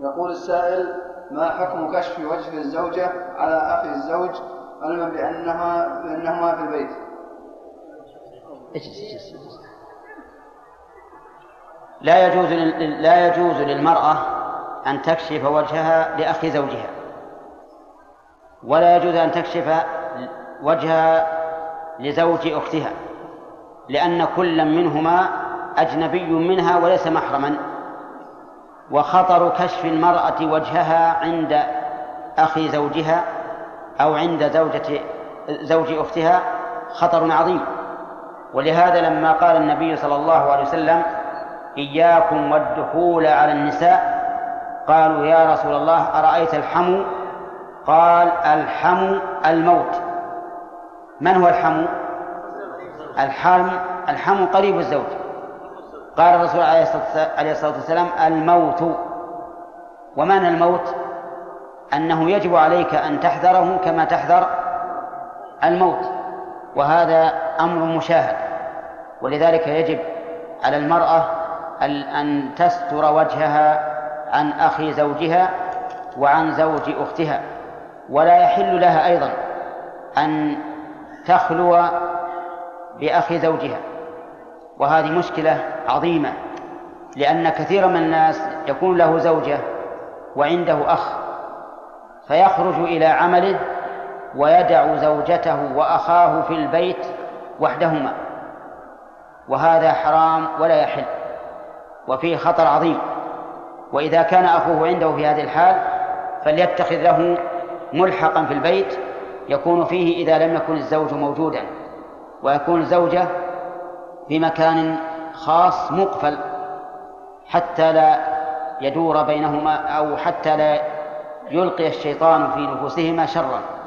يقول السائل: ما حكم كشف وجه الزوجة على أخي الزوج علما بأنهما في البيت؟ لا يجوز للمرأة أن تكشف وجهها لأخي زوجها، ولا يجوز أن تكشف وجهها لزوج أختها، لأن كل منهما أجنبي منها وليس محرما. وخطر كشف المرأة وجهها عند أخي زوجها أو عند زوج أختها خطر عظيم. ولهذا لما قال النبي صلى الله عليه وسلم: إياكم والدخول على النساء، قالوا: يا رسول الله أرأيت الحمو؟ قال: الحمو الموت. من هو الحمو؟ الحمو قريب الزوج. قال الرسول عليه الصلاة والسلام: الموت. ومعنى الموت أنه يجب عليك أن تحذره كما تحذر الموت، وهذا أمر مشاهد. ولذلك يجب على المرأة أن تستر وجهها عن أخي زوجها وعن زوج أختها، ولا يحل لها أيضا أن تخلو بأخي زوجها. وهذه مشكلة عظيمة، لأن كثير من الناس يكون له زوجة وعنده أخ، فيخرج إلى عمله ويدع زوجته وأخاه في البيت وحدهما، وهذا حرام ولا يحل وفيه خطر عظيم. وإذا كان أخوه عنده في هذه الحال فليتخذ له ملحقا في البيت يكون فيه إذا لم يكن الزوج موجودا، ويكون الزوجة في مكان خاص مقفل حتى لا يدور بينهما، أو حتى لا يلقي الشيطان في نفوسهما شرا.